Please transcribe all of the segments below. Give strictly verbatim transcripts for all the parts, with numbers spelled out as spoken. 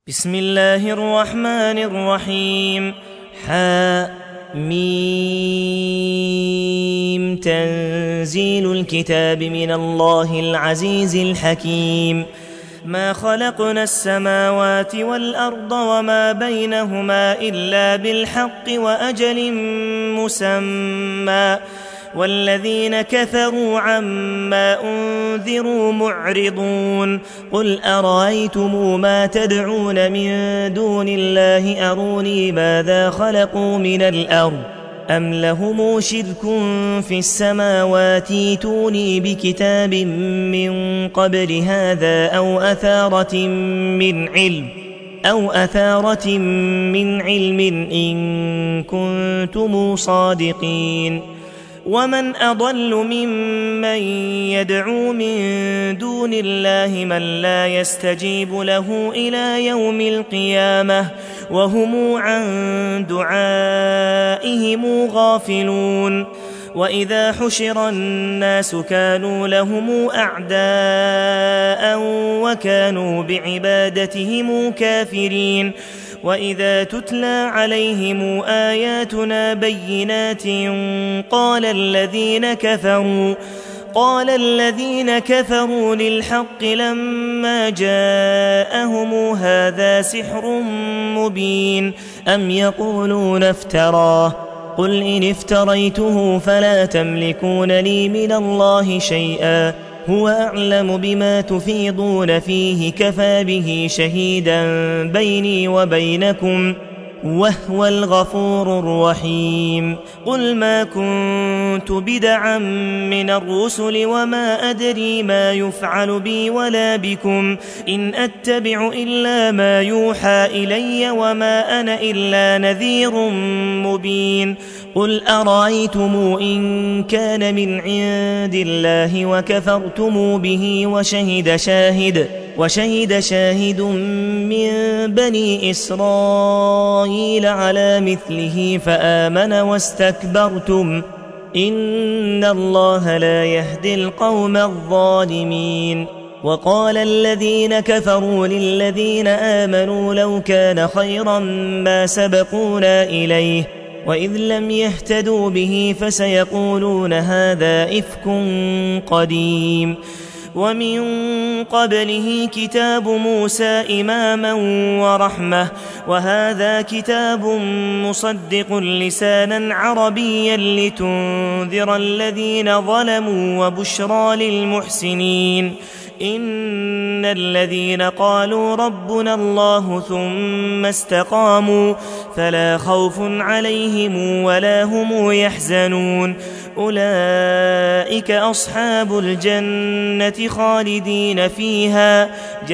بسم الله الرحمن الرحيم. حم تنزيل الكتاب من الله العزيز الحكيم. ما خلقنا السماوات والأرض وما بينهما إلا بالحق وأجل مسمى والذين كفروا عما أنذروا معرضون. قل أرأيتم ما تدعون من دون الله أروني ماذا خلقوا من الأرض أم لهم شرك في السماوات ائتوني بكتاب من قبل هذا أو أثارة من علم أو أثارة من علم إن كنتم صادقين. ومن أضل ممن يدعو من دون الله من لا يستجيب له إلى يوم القيامة وهم عن دعائهم غافلون. وإذا حشر الناس كانوا لهم أعداء وكانوا بعبادتهم كافرين. وإذا تتلى عليهم آياتنا بينات قال الذين كفروا قال الذين كفروا للحق لما جاءهم هذا سحر مبين أم يقولون افتراه قل إن افتريته فلا تملكون لي من الله شيئا هو أعلم بما تفيضون فيه كفى به شهيدا بيني وبينكم وهو الغفور الرحيم. قل ما كنت بدعا من الرسل وما أدري ما يفعل بي ولا بكم إن أتبع إلا ما يوحى إلي وما أنا إلا نذير مبين. قل أرأيتم إن كان من عند الله وكفرتم به وشهد شاهد وشهد شاهد من بني إسرائيل على مثله فآمن واستكبرتم إن الله لا يهدي القوم الظالمين. وقال الذين كفروا للذين آمنوا لو كان خيرا ما سبقونا إليه وإذ لم يهتدوا به فسيقولون هذا إفك قديم. ومن قبله كتاب موسى إماما ورحمة وهذا كتاب مصدق لسانا عربيا لتنذر الذين ظلموا وبشرى للمحسنين. إن الذين قالوا ربنا الله ثم استقاموا فلا خوف عليهم ولا هم يحزنون أولئك أصحاب الجنة خالدين فيها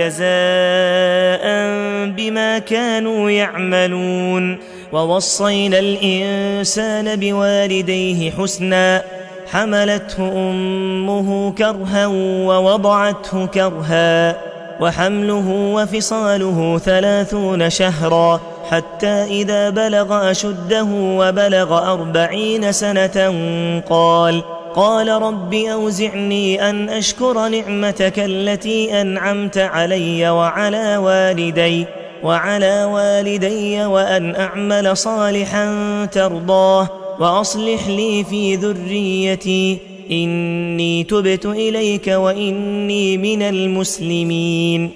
جزاء بما كانوا يعملون. ووصينا الإنسان بوالديه حسنا حملته أمه كرها ووضعته كرها وحمله وفصاله ثلاثون شهرا حتى إذا بلغ أشده وبلغ أربعين سنة قال قال رب أوزعني أن أشكر نعمتك التي أنعمت علي وعلى والدي وعلى والدي وأن أعمل صالحا ترضاه وأصلح لي في ذريتي إني تبت إليك وإني من المسلمين.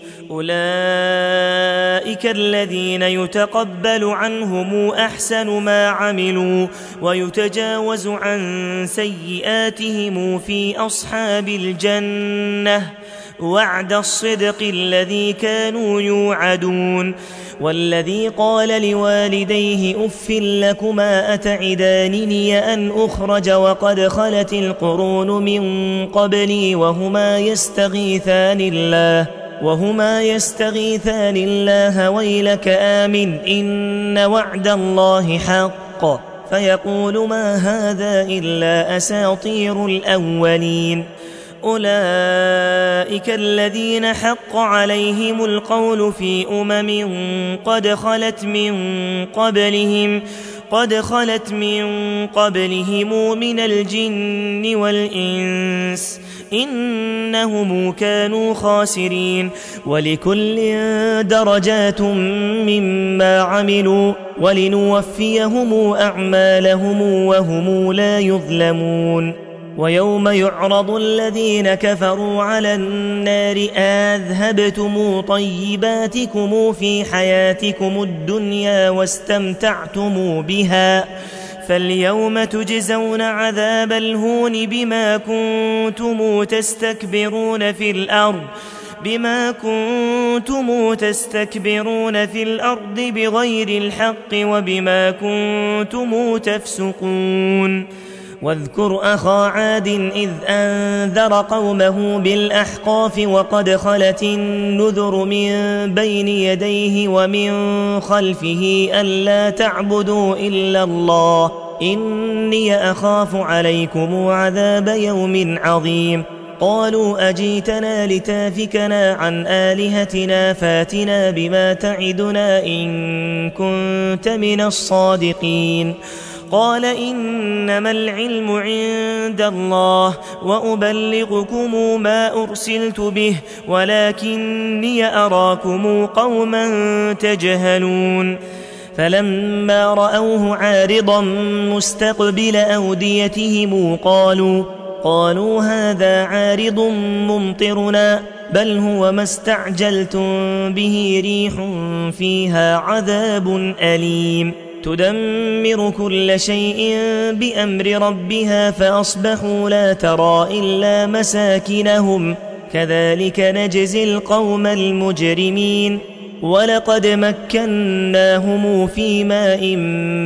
أولئك الذين يتقبل عنهم أحسن ما عملوا ويتجاوز عن سيئاتهم في أصحاب الجنة وعد الصدق الذي كانوا يوعدون. والذي قال لوالديه أف لكما أتعدانني أن أخرج وقد خلت القرون من قبلي وهما يستغيثان الله وهما يستغيثان الله ويلك آمن إن وعد الله حق فيقول ما هذا إلا أساطير الأولين. أولئك الذين حق عليهم القول في أمم قد خلت من قبلهم قد خلت من قبلهم من الجن والإنس إنهم كانوا خاسرين ولكل درجات مما عملوا ولنوفيهم أعمالهم وهم لا يظلمون ويوم يعرض الذين كفروا على النار أذهبتم طيباتكم في حياتكم الدنيا واستمتعتم بها فاليوم تجزون عذاب الهون بما كنتم تستكبرون في الأرض بما كنتم تستكبرون في الأرض بغير الحق وبما كنتم تفسقون واذكر أخا عاد إذ أنذر قومه بالأحقاف وقد خلت النذر من بين يديه ومن خلفه ألا تعبدوا إلا الله إني أخاف عليكم عذاب يوم عظيم قالوا أجيتنا لتافكنا عن آلهتنا فاتنا بما تعدنا إن كنت من الصادقين قال إنما العلم عند الله وأبلغكم ما أرسلت به ولكني أراكم قوما تجهلون فلما رأوه عارضا مستقبل أوديتهم قالوا قالوا هذا عارض ممطرنا بل هو ما استعجلتم به ريح فيها عذاب أليم تدمر كل شيء بأمر ربها فأصبحوا لا ترى إلا مساكنهم كذلك نجزي القوم المجرمين ولقد مكناهم في ماء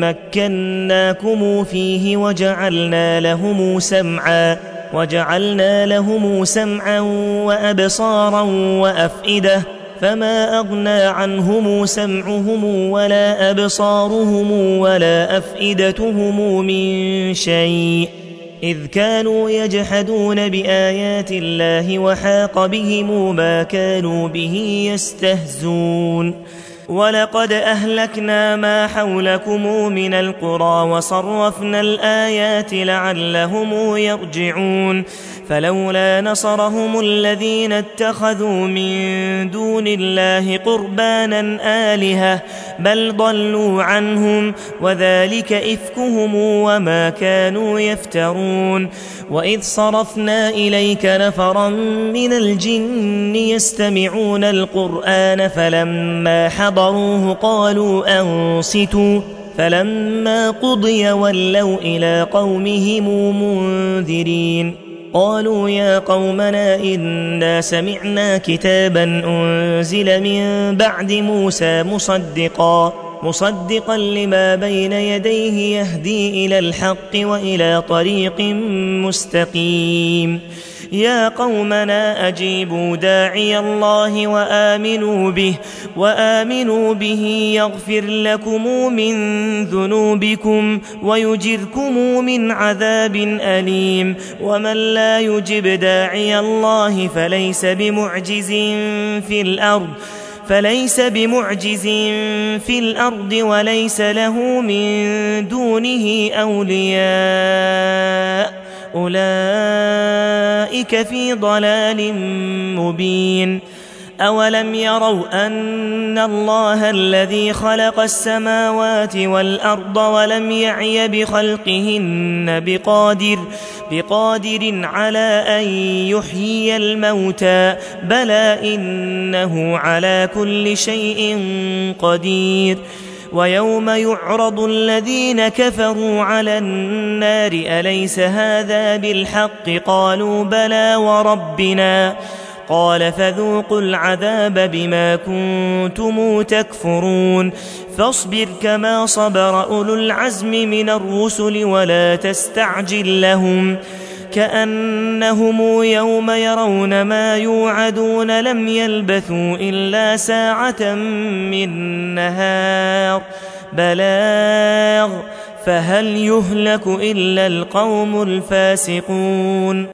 مكناكم فيه وجعلنا لهم سمعا وجعلنا لهم سمعا وأبصارا وأفئدة فما أغنى عنهم سمعهم ولا أبصارهم ولا أفئدتهم من شيء إذ كانوا يجحدون بآيات الله وحاق بهم ما كانوا به يستهزون ولقد أهلكنا ما حولكم من القرى وصرفنا الآيات لعلهم يرجعون فلولا نصرهم الذين اتخذوا من دون الله قربانا آلهة بل ضلوا عنهم وذلك إفكهم وما كانوا يفترون وإذ صرفنا إليك نفرا من الجن يستمعون القرآن فلما حضروه قالوا أنصتوا فلما قضي ولوا إلى قومهم منذرين قالوا يا قومنا إنا سمعنا كتابا أنزل من بعد موسى مصدقا مصدقا لما بين يديه يهدي إلى الحق وإلى طريق مستقيم يا قومنا أجيبوا داعي الله وآمنوا به وآمنوا به يغفر لكم من ذنوبكم ويجركم من عذاب أليم ومن لا يجب داعي الله فليس بمعجز في الأرض فليس بمعجز في الأرض وليس له من دونه أولياء أولئك في ضلال مبين أولم يروا أن الله الذي خلق السماوات والأرض ولم يعي بخلقهن بقادر بقادر على أن يحيي الموتى بلى إنه على كل شيء قدير ويوم يعرض الذين كفروا على النار أليس هذا بالحق قالوا بلى وربنا قال فذوقوا العذاب بما كنتم تكفرون فاصبر كما صبر أولو العزم من الرسل ولا تستعجل لهم كأنهم يوم يرون ما يوعدون لم يلبثوا إلا ساعة من نهار بلاغ فهل يهلك إلا القوم الفاسقون